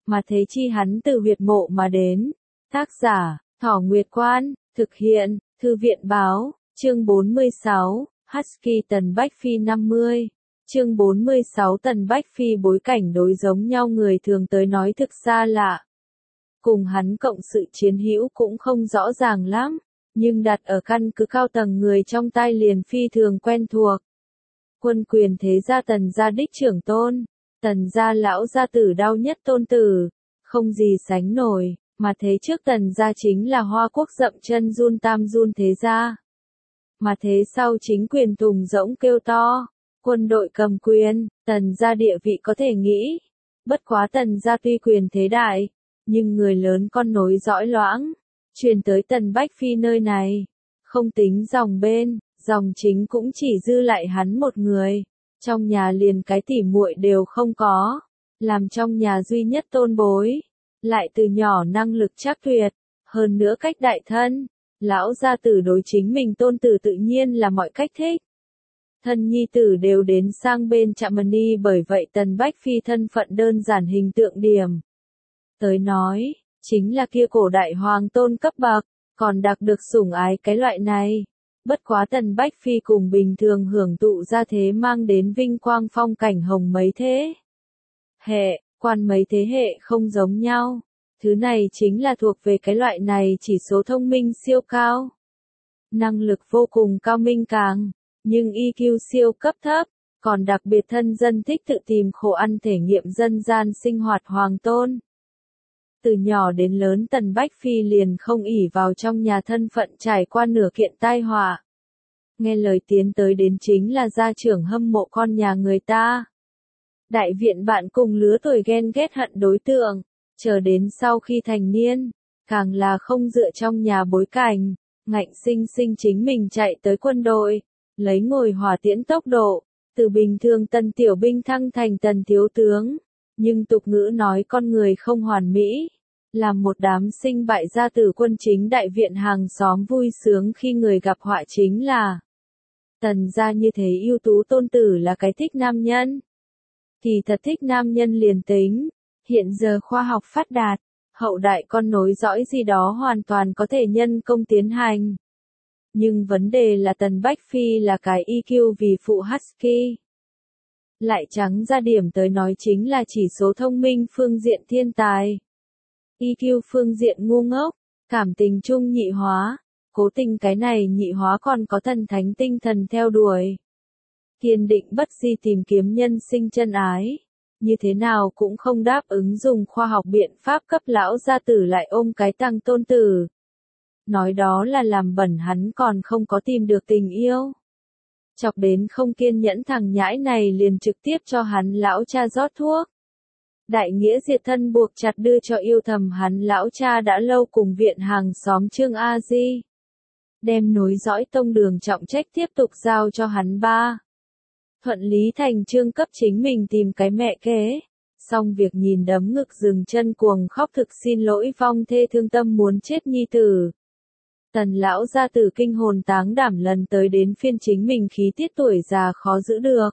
mà thế chi hắn từ huyệt mộ mà đến. Tác giả, Thỏ Nguyệt Quan, thực hiện, Thư viện Báo, chương 46, Husky Tần Bách Phi 50. Chương 46 Tần Bách Phi bối cảnh đối giống nhau người thường tới nói thực xa lạ. Cùng hắn cộng sự chiến hữu cũng không rõ ràng lắm, nhưng đặt ở căn cứ cao tầng người trong tai liền phi thường quen thuộc. Quân quyền thế gia Tần gia đích trưởng tôn, Tần gia lão gia tử đau nhất tôn tử, không gì sánh nổi, mà thế trước Tần gia chính là Hoa Quốc dậm chân run tam run thế gia. Mà thế sau chính quyền thùng rỗng kêu to, quân đội cầm quyền, Tần gia địa vị có thể nghĩ. Bất quá Tần gia tuy quyền thế đại, nhưng người lớn con nối dõi loãng, truyền tới Tần Bách Phi nơi này. Không tính dòng bên, dòng chính cũng chỉ dư lại hắn một người. Trong nhà liền cái tỉ muội đều không có, làm trong nhà duy nhất tôn bối. Lại từ nhỏ năng lực chắc tuyệt, hơn nữa cách đại thân. Lão gia tử đối chính mình tôn tử tự nhiên là mọi cách thích. Thân nhi tử đều đến sang bên Trạm-mani, bởi vậy Tần Bách Phi thân phận đơn giản hình tượng điểm. Tới nói, chính là kia cổ đại hoàng tôn cấp bậc, còn đặc được sủng ái cái loại này. Bất quá Tần Bách Phi cùng bình thường hưởng thụ ra thế mang đến vinh quang phong cảnh hồng mấy thế hệ, quan mấy thế hệ không giống nhau. Thứ này chính là thuộc về cái loại này chỉ số thông minh siêu cao. Năng lực vô cùng cao minh càng, nhưng EQ siêu cấp thấp, còn đặc biệt thân dân thích tự tìm khổ ăn thể nghiệm dân gian sinh hoạt hoàng tôn. Từ nhỏ đến lớn Tần Bách Phi liền không ỷ vào trong nhà thân phận trải qua nửa kiện tai họa. Nghe lời tiến tới đến chính là gia trưởng hâm mộ con nhà người ta. Đại viện bạn cùng lứa tuổi ghen ghét hận đối tượng, chờ đến sau khi thành niên, càng là không dựa trong nhà bối cảnh, ngạnh sinh sinh chính mình chạy tới quân đội, lấy ngồi hỏa tiễn tốc độ, từ bình thường tần tiểu binh thăng thành tần thiếu tướng. Nhưng tục ngữ nói con người không hoàn mỹ, làm một đám sinh bại gia tử quân chính đại viện hàng xóm vui sướng khi người gặp họa chính là Tần gia như thế ưu tú tôn tử là cái thích nam nhân. Thì thật thích nam nhân liền tính, hiện giờ khoa học phát đạt, hậu đại con nối dõi gì đó hoàn toàn có thể nhân công tiến hành. Nhưng vấn đề là Tần Bách Phi là cái EQ vì phụ Husky. Lại trắng ra điểm tới nói chính là chỉ số thông minh phương diện thiên tài. EQ phương diện ngu ngốc, cảm tình trung nhị hóa, cố tình cái này nhị hóa còn có thần thánh tinh thần theo đuổi. Kiên định bất di tìm kiếm nhân sinh chân ái, như thế nào cũng không đáp ứng dùng khoa học biện pháp cấp lão gia tử lại ôm cái tăng tôn tử. Nói đó là làm bẩn hắn còn không có tìm được tình yêu. Chọc đến không kiên nhẫn thằng nhãi này liền trực tiếp cho hắn lão cha rót thuốc. Đại nghĩa diệt thân buộc chặt đưa cho yêu thầm hắn lão cha đã lâu cùng viện hàng xóm Trương A Di. Đem nối dõi tông đường trọng trách tiếp tục giao cho hắn ba. Thuận lý thành trương cấp chính mình tìm cái mẹ kế. Xong việc nhìn đấm ngực dừng chân cuồng khóc thực xin lỗi vong thê thương tâm muốn chết nhi tử. Tần lão gia tử kinh hồn táng đảm lần tới đến phiên chính mình khí tiết tuổi già khó giữ được.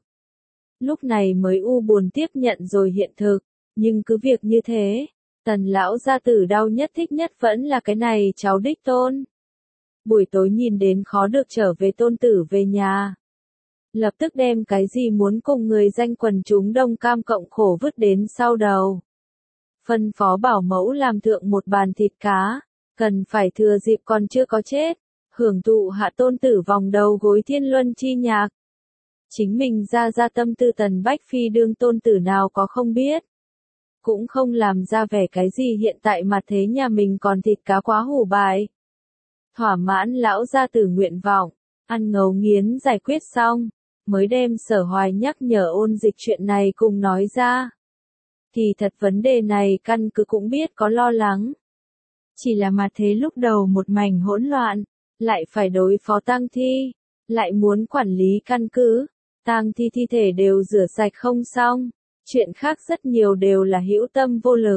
Lúc này mới u buồn tiếp nhận rồi hiện thực, nhưng cứ việc như thế, Tần lão gia tử đau nhất thích nhất vẫn là cái này cháu đích tôn. Buổi tối nhìn đến khó được trở về tôn tử về nhà. Lập tức đem cái gì muốn cùng người danh quần chúng đông cam cộng khổ vứt đến sau đầu. Phân phó bảo mẫu làm thượng một bàn thịt cá, cần phải thừa dịp còn chưa có chết, hưởng thụ hạ tôn tử vòng đầu gối thiên luân chi nhạc. Chính mình ra tâm tư Tần Bách Phi đương tôn tử nào có không biết. Cũng không làm ra vẻ cái gì hiện tại mà thế nhà mình còn thịt cá quá hủ bại. Thỏa mãn lão gia tử nguyện vọng, ăn ngấu nghiến giải quyết xong, mới đem Sở Hoài nhắc nhở ôn dịch chuyện này cùng nói ra. Thì thật vấn đề này căn cứ cũng biết có lo lắng. Chỉ là mà thế lúc đầu một mảnh hỗn loạn, lại phải đối phó tang thi, lại muốn quản lý căn cứ, tang thi thi thể đều rửa sạch không xong, chuyện khác rất nhiều đều là hữu tâm vô lực.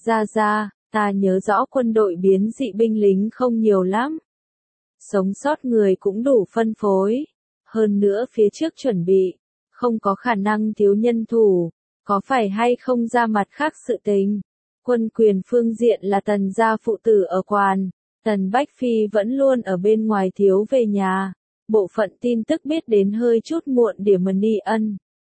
Ra, ta nhớ rõ quân đội biến dị binh lính không nhiều lắm. Sống sót người cũng đủ phân phối. Hơn nữa phía trước chuẩn bị, không có khả năng thiếu nhân thủ, có phải hay không ra mặt khác sự tình. Quân quyền phương diện là Tần gia phụ tử ở quan, Tần Bách Phi vẫn luôn ở bên ngoài thiếu về nhà. Bộ phận tin tức biết đến hơi chút muộn điểm ni ân.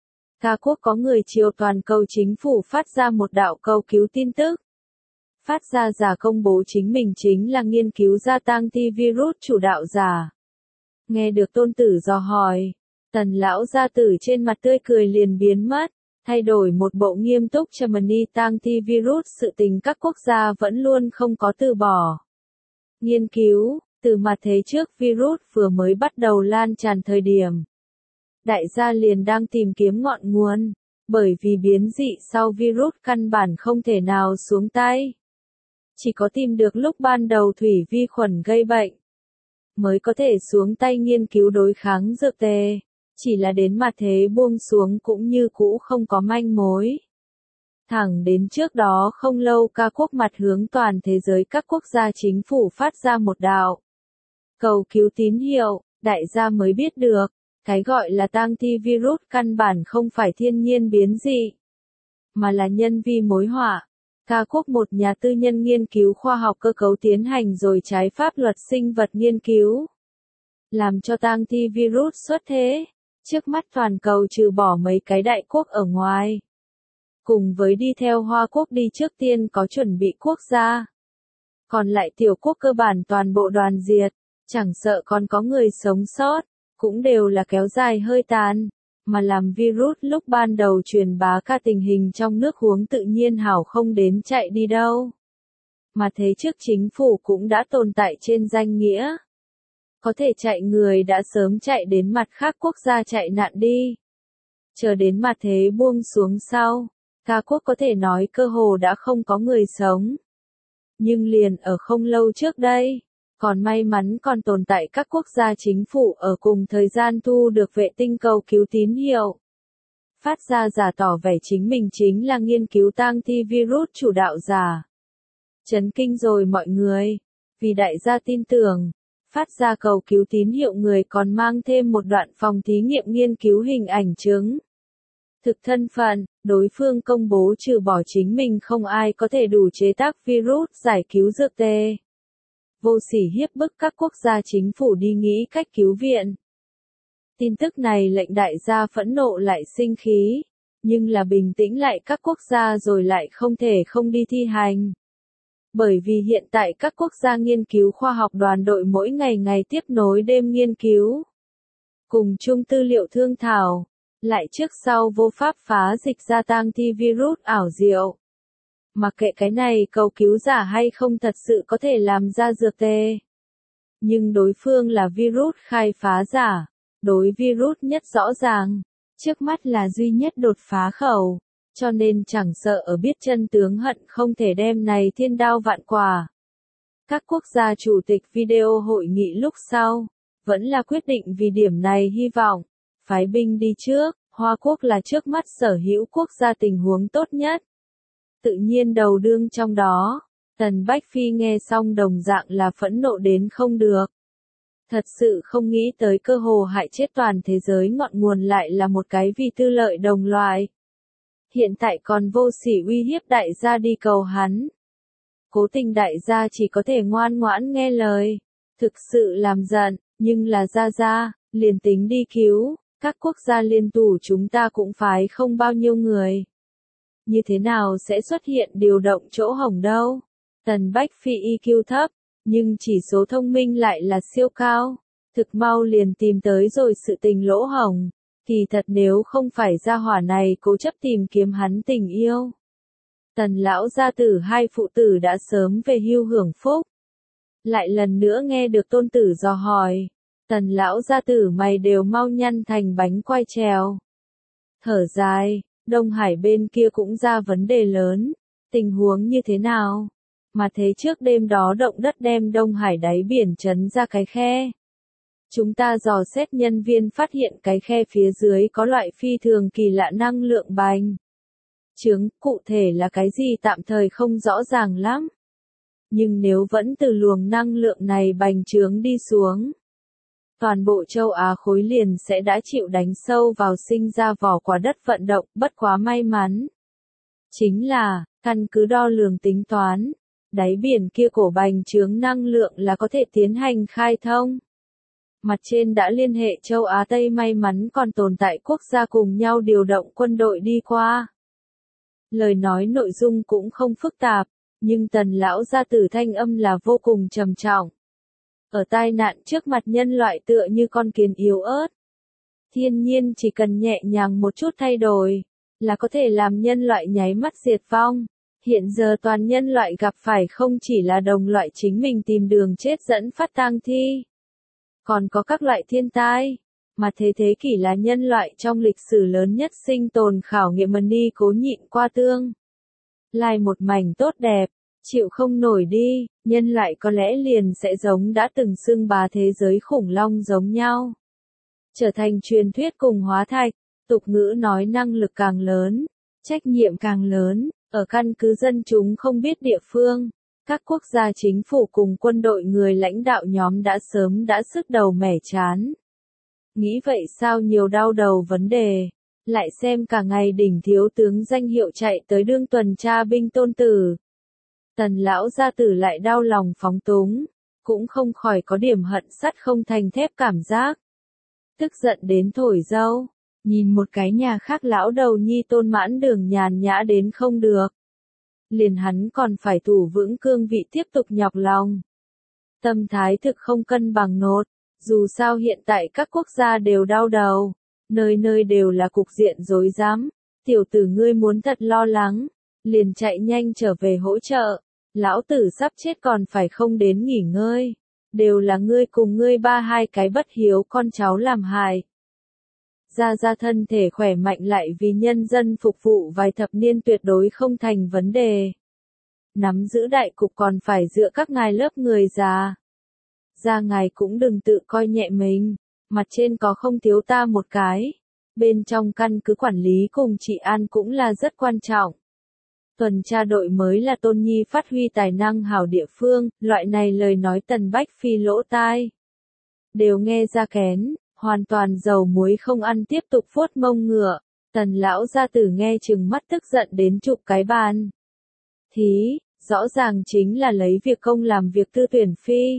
Ca quốc có người chiều toàn cầu chính phủ phát ra một đạo cầu cứu tin tức. Phát ra giả công bố chính mình chính là nghiên cứu gia tăng ti virus chủ đạo giả. Nghe được tôn tử dò hỏi, Tần lão gia tử trên mặt tươi cười liền biến mất, thay đổi một bộ nghiêm túc trầm ni tăng ti virus sự tình các quốc gia vẫn luôn không có từ bỏ. Nghiên cứu, từ mặt thế trước virus vừa mới bắt đầu lan tràn thời điểm. Đại gia liền đang tìm kiếm ngọn nguồn, bởi vì biến dị sau virus căn bản không thể nào xuống tay. Chỉ có tìm được lúc ban đầu thủy vi khuẩn gây bệnh, mới có thể xuống tay nghiên cứu đối kháng dược tề. Chỉ là đến mặt thế buông xuống cũng như cũ không có manh mối. Thẳng đến trước đó không lâu ca quốc mặt hướng toàn thế giới các quốc gia chính phủ phát ra một đạo cầu cứu tín hiệu, đại gia mới biết được, cái gọi là tang thi virus căn bản không phải thiên nhiên biến dị, mà là nhân vi mối họa. Ca quốc một nhà tư nhân nghiên cứu khoa học cơ cấu tiến hành rồi trái pháp luật sinh vật nghiên cứu, làm cho tang thi virus xuất thế. Trước mắt toàn cầu trừ bỏ mấy cái đại quốc ở ngoài, cùng với đi theo Hoa quốc đi trước tiên có chuẩn bị quốc gia, còn lại tiểu quốc cơ bản toàn bộ đoàn diệt, chẳng sợ còn có người sống sót, cũng đều là kéo dài hơi tàn, mà làm virus lúc ban đầu truyền bá ca tình hình trong nước huống tự nhiên hảo không đến chạy đi đâu. Mà thế trước chính phủ cũng đã tồn tại trên danh nghĩa. Có thể chạy người đã sớm chạy đến mặt khác quốc gia chạy nạn đi. Chờ đến mặt thế buông xuống sau, ca quốc có thể nói cơ hồ đã không có người sống. Nhưng liền ở không lâu trước đây, còn may mắn còn tồn tại các quốc gia chính phủ ở cùng thời gian thu được vệ tinh cầu cứu tín hiệu. Phát ra giả tỏ vẻ chính mình chính là nghiên cứu tang thi virus chủ đạo giả. Chấn kinh rồi mọi người, vì đại gia tin tưởng. Phát ra cầu cứu tín hiệu người còn mang thêm một đoạn phòng thí nghiệm nghiên cứu hình ảnh chứng thực thân phận, đối phương công bố trừ bỏ chính mình không ai có thể đủ chế tác virus giải cứu dược tề. Vô sỉ hiếp bức các quốc gia chính phủ đi nghĩ cách cứu viện. Tin tức này lệnh đại gia phẫn nộ lại sinh khí, nhưng là bình tĩnh lại các quốc gia rồi lại không thể không đi thi hành. Bởi vì hiện tại các quốc gia nghiên cứu khoa học đoàn đội mỗi ngày tiếp nối đêm nghiên cứu. Cùng chung tư liệu thương thảo, lại trước sau vô pháp phá dịch gia tăng thi virus ảo diệu. Mặc kệ cái này cầu cứu giả hay không thật sự có thể làm ra dược tề. Nhưng đối phương là virus khai phá giả, đối virus nhất rõ ràng, trước mắt là duy nhất đột phá khẩu. Cho nên chẳng sợ ở biết chân tướng hận không thể đem này thiên đao vạn quả. Các quốc gia chủ tịch video hội nghị lúc sau, vẫn là quyết định vì điểm này hy vọng, phái binh đi trước, Hoa quốc là trước mắt sở hữu quốc gia tình huống tốt nhất. Tự nhiên đầu đương trong đó, Tần Bách Phi nghe xong đồng dạng là phẫn nộ đến không được. Thật sự không nghĩ tới cơ hồ hại chết toàn thế giới ngọn nguồn lại là một cái vì tư lợi đồng loại. Hiện tại còn vô sỉ uy hiếp đại gia đi cầu hắn. Cố tình đại gia chỉ có thể ngoan ngoãn nghe lời. Thực sự làm giận, nhưng là gia, liền tính đi cứu, các quốc gia liên tù chúng ta cũng phái không bao nhiêu người. Như thế nào sẽ xuất hiện điều động chỗ hổng đâu? Tần Bách Phi EQ thấp, nhưng chỉ số thông minh lại là siêu cao. Thực mau liền tìm tới rồi sự tình lỗ hổng. Kỳ thật nếu không phải gia hỏa này cố chấp tìm kiếm hắn tình yêu. Tần lão gia tử hai phụ tử đã sớm về hưu hưởng phúc. Lại lần nữa nghe được tôn tử dò hỏi. Tần lão gia tử mày đều mau nhăn thành bánh quai trèo. Thở dài, Đông Hải bên kia cũng ra vấn đề lớn. Tình huống như thế nào? Mà thế trước đêm đó động đất đem Đông Hải đáy biển chấn ra cái khe. Chúng ta dò xét nhân viên phát hiện cái khe phía dưới có loại phi thường kỳ lạ năng lượng bành trướng, cụ thể là cái gì tạm thời không rõ ràng lắm. Nhưng nếu vẫn từ luồng năng lượng này bành trướng đi xuống, toàn bộ châu Á khối liền sẽ đã chịu đánh sâu vào sinh ra vỏ quả đất vận động, bất quá may mắn. Chính là, căn cứ đo lường tính toán, đáy biển kia cổ bành trướng năng lượng là có thể tiến hành khai thông. Mặt trên đã liên hệ châu Á Tây may mắn còn tồn tại quốc gia cùng nhau điều động quân đội đi qua. Lời nói nội dung cũng không phức tạp, nhưng Tần lão gia tử thanh âm là vô cùng trầm trọng. Ở tai nạn trước mặt nhân loại tựa như con kiến yếu ớt. Thiên nhiên chỉ cần nhẹ nhàng một chút thay đổi, là có thể làm nhân loại nháy mắt diệt vong. Hiện giờ toàn nhân loại gặp phải không chỉ là đồng loại chính mình tìm đường chết dẫn phát tang thi, còn có các loại thiên tai, mà thế kỷ là nhân loại trong lịch sử lớn nhất sinh tồn khảo nghiệm ni cố nhịn qua tương. Lai một mảnh tốt đẹp, chịu không nổi đi, nhân loại có lẽ liền sẽ giống đã từng xưng bá thế giới khủng long giống nhau. Trở thành truyền thuyết cùng hóa thạch, tục ngữ nói năng lực càng lớn, trách nhiệm càng lớn, ở căn cứ dân chúng không biết địa phương. Các quốc gia chính phủ cùng quân đội người lãnh đạo nhóm đã sớm đã sức đầu mẻ chán. Nghĩ vậy sao nhiều đau đầu vấn đề, lại xem cả ngày đỉnh thiếu tướng danh hiệu chạy tới đương tuần tra binh tôn tử. Tần lão gia tử lại đau lòng phóng túng, cũng không khỏi có điểm hận sắt không thành thép cảm giác. Tức giận đến thổi dâu, nhìn một cái nhà khác lão đầu nhi Tôn Mãn Đường nhàn nhã đến không được. Liền hắn còn phải thủ vững cương vị tiếp tục nhọc lòng. Tâm thái thực không cân bằng nốt, dù sao hiện tại các quốc gia đều đau đầu, nơi nơi đều là cục diện rối rắm, tiểu tử ngươi muốn thật lo lắng, liền chạy nhanh trở về hỗ trợ, lão tử sắp chết còn phải không đến nghỉ ngơi, đều là ngươi cùng ngươi ba hai cái bất hiếu con cháu làm hại. Gia thân thể khỏe mạnh lại vì nhân dân phục vụ vài thập niên tuyệt đối không thành vấn đề. Nắm giữ đại cục còn phải dựa các ngài lớp người già. Gia ngài cũng đừng tự coi nhẹ mình, mặt trên có không thiếu ta một cái. Bên trong căn cứ quản lý cùng trị an cũng là rất quan trọng. Tuần tra đội mới là Tôn Nhi phát huy tài năng hảo địa phương, loại này lời nói Tần Bách Phi lỗ tai. Đều nghe ra kén. Hoàn toàn dầu muối không ăn tiếp tục vuốt mông ngựa, Tần lão gia tử nghe chừng mắt tức giận đến chụp cái bàn. Thí, rõ ràng chính là lấy việc công làm việc tư tuyển phi.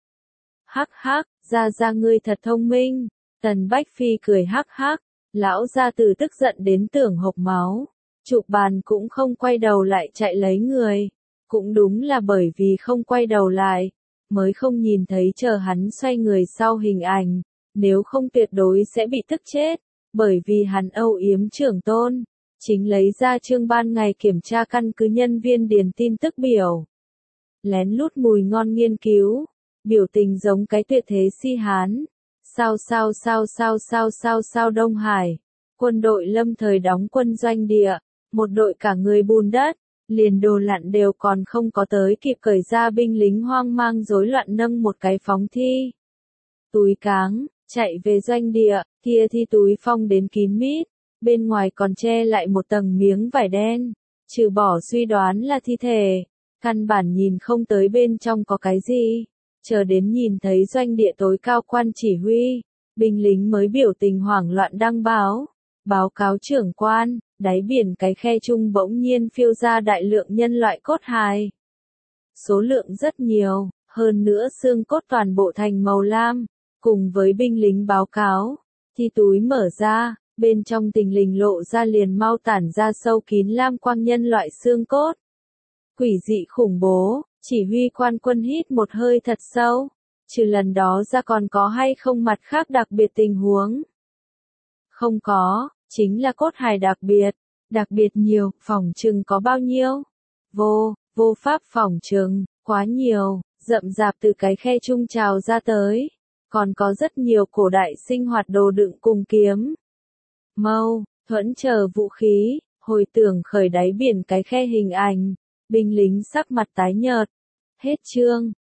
Hắc hắc, gia ngươi thật thông minh, Tần Bách Phi cười hắc hắc, lão gia tử tức giận đến tưởng hộc máu, chụp bàn cũng không quay đầu lại chạy lấy người, cũng đúng là bởi vì không quay đầu lại, mới không nhìn thấy chờ hắn xoay người sau hình ảnh. Nếu không tuyệt đối sẽ bị tức chết, bởi vì hắn âu yếm trưởng Tôn, chính lấy ra chương ban ngày kiểm tra căn cứ nhân viên điền tin tức biểu. Lén lút mùi ngon nghiên cứu, biểu tình giống cái tuyệt thế si hán. Sao Đông Hải, quân đội lâm thời đóng quân doanh địa, một đội cả người bùn đất, liền đồ lặn đều còn không có tới kịp cởi ra binh lính hoang mang rối loạn nâng một cái phóng thi. Túi cáng. Chạy về doanh địa, kia thi túi phong đến kín mít, bên ngoài còn che lại một tầng miếng vải đen, trừ bỏ suy đoán là thi thể, căn bản nhìn không tới bên trong có cái gì, chờ đến nhìn thấy doanh địa tối cao quan chỉ huy, binh lính mới biểu tình hoảng loạn đăng báo cáo trưởng quan, đáy biển cái khe chung bỗng nhiên phiêu ra đại lượng nhân loại cốt hài. Số lượng rất nhiều, hơn nữa xương cốt toàn bộ thành màu lam. Cùng với binh lính báo cáo, thi túi mở ra, bên trong tình lình lộ ra liền mau tản ra sâu kín lam quang nhân loại xương cốt. Quỷ dị khủng bố, chỉ huy quan quân hít một hơi thật sâu, trừ lần đó ra còn có hay không mặt khác đặc biệt tình huống. Không có, chính là cốt hài đặc biệt nhiều, phỏng chừng có bao nhiêu? Vô pháp phỏng chừng, quá nhiều, rậm rạp từ cái khe trung trào ra tới. Còn có rất nhiều cổ đại sinh hoạt đồ đựng cùng kiếm. Mâu, thuẫn chờ vũ khí, hồi tưởng khởi đáy biển cái khe hình ảnh, binh lính sắc mặt tái nhợt. Hết chương.